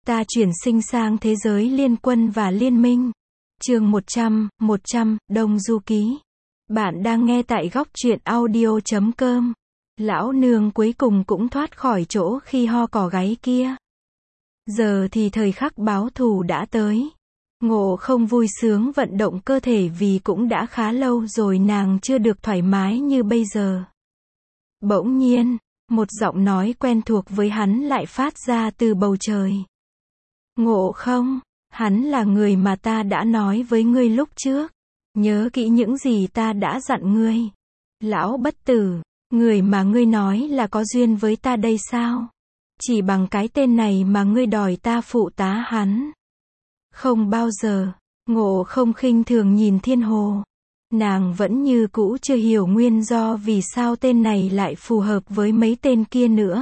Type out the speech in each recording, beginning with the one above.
Ta chuyển sinh sang thế giới liên quân và liên minh. Chương 100, Đông Du Ký. Bạn đang nghe tại góc truyện audio.com. Lão nương cuối cùng cũng thoát khỏi chỗ khi ho cò gáy kia. Giờ thì thời khắc báo thù đã tới. Ngộ không vui sướng vận động cơ thể vì cũng đã khá lâu rồi nàng chưa được thoải mái như bây giờ. Bỗng nhiên, một giọng nói quen thuộc với hắn lại phát ra từ bầu trời. Ngộ không, hắn là người mà ta đã nói với ngươi lúc trước. Nhớ kỹ những gì ta đã dặn ngươi. Lão bất tử, người mà ngươi nói là có duyên với ta đây sao? Chỉ bằng cái tên này mà ngươi đòi ta phụ tá hắn. Không bao giờ. Ngộ không khinh thường nhìn Thiên Hồ. Nàng vẫn như cũ chưa hiểu nguyên do vì sao tên này lại phù hợp với mấy tên kia nữa.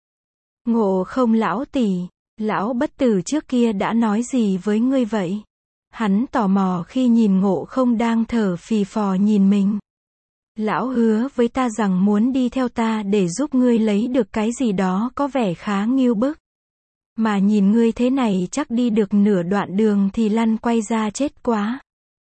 Ngộ không lão tỷ, lão bất tử trước kia đã nói gì với ngươi vậy? Hắn tò mò khi nhìn Ngộ không đang thở phì phò nhìn mình. Lão hứa với ta rằng muốn đi theo ta để giúp ngươi lấy được cái gì đó có vẻ khá ngưu bức. Mà nhìn ngươi thế này chắc đi được nửa đoạn đường thì lăn quay ra chết quá.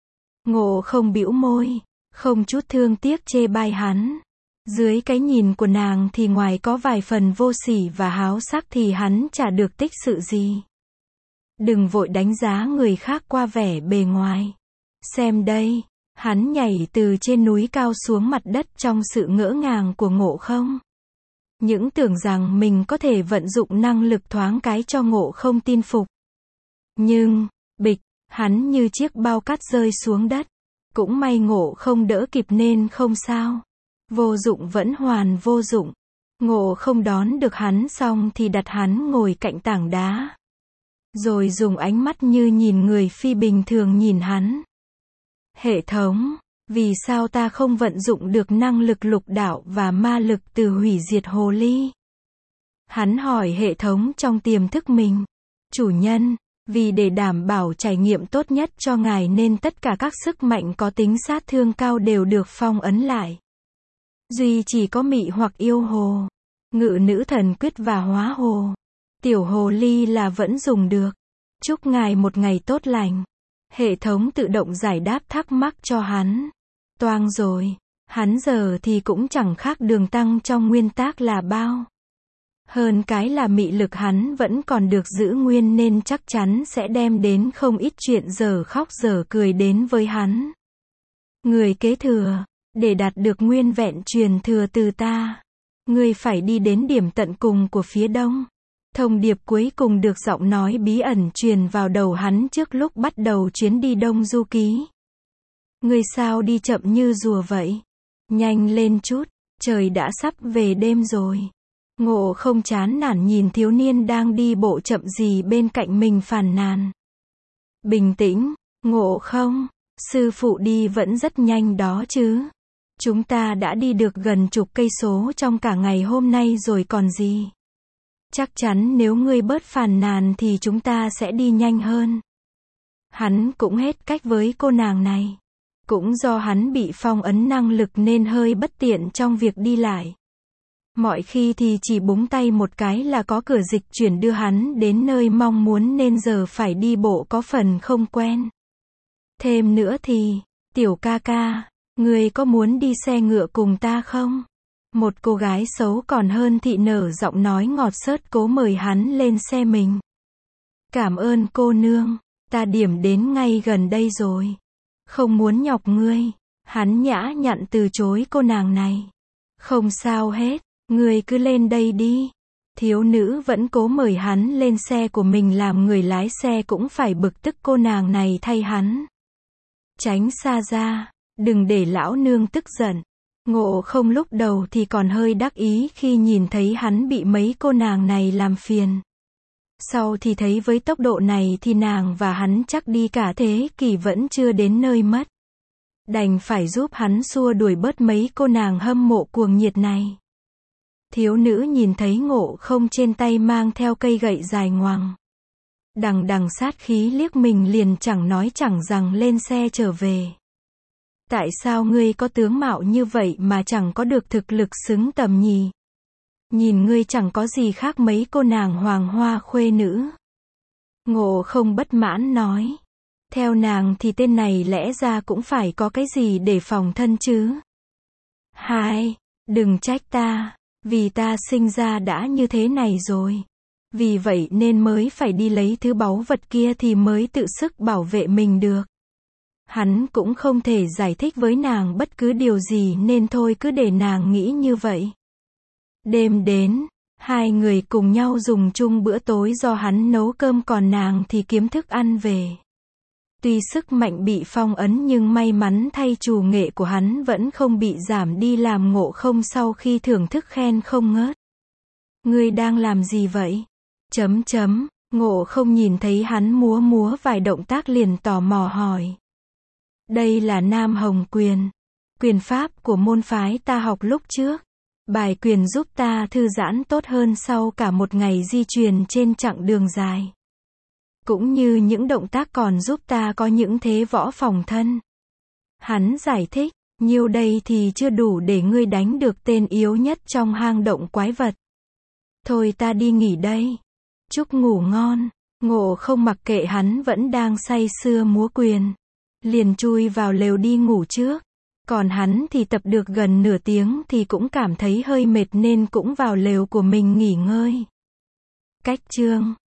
Ngộ không bĩu môi, không chút thương tiếc chê bai hắn. Dưới cái nhìn của nàng thì ngoài có vài phần vô sỉ và háo sắc thì hắn chả được tích sự gì. Đừng vội đánh giá người khác qua vẻ bề ngoài. Xem đây, hắn nhảy từ trên núi cao xuống mặt đất trong sự ngỡ ngàng của Ngộ không. Những tưởng rằng mình có thể vận dụng năng lực thoáng cái cho Ngộ không tin phục. Nhưng, bịch, hắn như chiếc bao cát rơi xuống đất. Cũng may Ngộ không đỡ kịp nên không sao. Vô dụng vẫn hoàn vô dụng. Ngộ không đón được hắn xong thì đặt hắn ngồi cạnh tảng đá. Rồi dùng ánh mắt như nhìn người phi bình thường nhìn hắn. Hệ thống, vì sao ta không vận dụng được năng lực lục đạo và ma lực từ hủy diệt hồ ly? Hắn hỏi hệ thống trong tiềm thức mình. Chủ nhân, vì để đảm bảo trải nghiệm tốt nhất cho ngài nên tất cả các sức mạnh có tính sát thương cao đều được phong ấn lại. Duy chỉ có mị hoặc yêu hồ, ngự nữ thần quyết và hóa hồ. Tiểu hồ ly là vẫn dùng được. Chúc ngài một ngày tốt lành. Hệ thống tự động giải đáp thắc mắc cho hắn. Toang rồi, hắn giờ thì cũng chẳng khác Đường Tăng trong nguyên tác là bao. Hơn cái là mị lực hắn vẫn còn được giữ nguyên nên chắc chắn sẽ đem đến không ít chuyện dở khóc dở cười đến với hắn. Người kế thừa, để đạt được nguyên vẹn truyền thừa từ ta, ngươi phải đi đến điểm tận cùng của phía đông. Thông điệp cuối cùng được giọng nói bí ẩn truyền vào đầu hắn trước lúc bắt đầu chuyến đi Đông Du Ký. Ngươi sao đi chậm như rùa vậy? Nhanh lên chút, trời đã sắp về đêm rồi. Ngộ không chán nản nhìn thiếu niên đang đi bộ chậm gì bên cạnh mình phàn nàn. Bình tĩnh, Ngộ không, sư phụ đi vẫn rất nhanh đó chứ. Chúng ta đã đi được gần chục cây số trong cả ngày hôm nay rồi còn gì. Chắc chắn nếu ngươi bớt phàn nàn thì chúng ta sẽ đi nhanh hơn. Hắn cũng hết cách với cô nàng này. Cũng do hắn bị phong ấn năng lực nên hơi bất tiện trong việc đi lại. Mọi khi thì chỉ búng tay một cái là có cửa dịch chuyển đưa hắn đến nơi mong muốn nên giờ phải đi bộ có phần không quen. Thêm nữa thì, tiểu ca ca, ngươi có muốn đi xe ngựa cùng ta không? Một cô gái xấu còn hơn thị nở giọng nói ngọt xớt cố mời hắn lên xe mình. Cảm ơn cô nương, ta điểm đến ngay gần đây rồi. Không muốn nhọc ngươi. Hắn nhã nhặn từ chối cô nàng này. Không sao hết, ngươi cứ lên đây đi. Thiếu nữ vẫn cố mời hắn lên xe của mình làm người lái xe cũng phải bực tức cô nàng này thay hắn. Tránh xa ra, đừng để lão nương tức giận. Ngộ không lúc đầu thì còn hơi đắc ý khi nhìn thấy hắn bị mấy cô nàng này làm phiền. Sau thì thấy với tốc độ này thì nàng và hắn chắc đi cả thế kỷ vẫn chưa đến nơi mất. Đành phải giúp hắn xua đuổi bớt mấy cô nàng hâm mộ cuồng nhiệt này. Thiếu nữ nhìn thấy Ngộ không trên tay mang theo cây gậy dài ngoằng. Đằng đằng sát khí liếc mình liền chẳng nói chẳng rằng lên xe trở về. Tại sao ngươi có tướng mạo như vậy mà chẳng có được thực lực xứng tầm nhỉ? Nhìn ngươi chẳng có gì khác mấy cô nàng hoàng hoa khuê nữ. Ngộ không bất mãn nói. Theo nàng thì tên này lẽ ra cũng phải có cái gì để phòng thân chứ. Hai, đừng trách ta, vì ta sinh ra đã như thế này rồi. Vì vậy nên mới phải đi lấy thứ báu vật kia thì mới tự sức bảo vệ mình được. Hắn cũng không thể giải thích với nàng bất cứ điều gì nên thôi cứ để nàng nghĩ như vậy. Đêm đến, hai người cùng nhau dùng chung bữa tối do hắn nấu cơm còn nàng thì kiếm thức ăn về. Tuy sức mạnh bị phong ấn nhưng may mắn thay trù nghệ của hắn vẫn không bị giảm đi làm Ngộ không sau khi thưởng thức khen không ngớt. Ngươi đang làm gì vậy? Ngộ không nhìn thấy hắn múa vài động tác liền tò mò hỏi. Đây là Nam Hồng Quyền. Quyền pháp của môn phái ta học lúc trước. Bài quyền giúp ta thư giãn tốt hơn sau cả một ngày di chuyển trên chặng đường dài. Cũng như những động tác còn giúp ta có những thế võ phòng thân. Hắn giải thích, nhiêu đây thì chưa đủ để ngươi đánh được tên yếu nhất trong hang động quái vật. Thôi ta đi nghỉ đây. Chúc ngủ ngon. Ngộ không mặc kệ hắn vẫn đang say sưa múa quyền. Liền chui vào lều đi ngủ trước. Còn hắn thì tập được gần nửa tiếng thì cũng cảm thấy hơi mệt nên cũng vào lều của mình nghỉ ngơi. Cách chương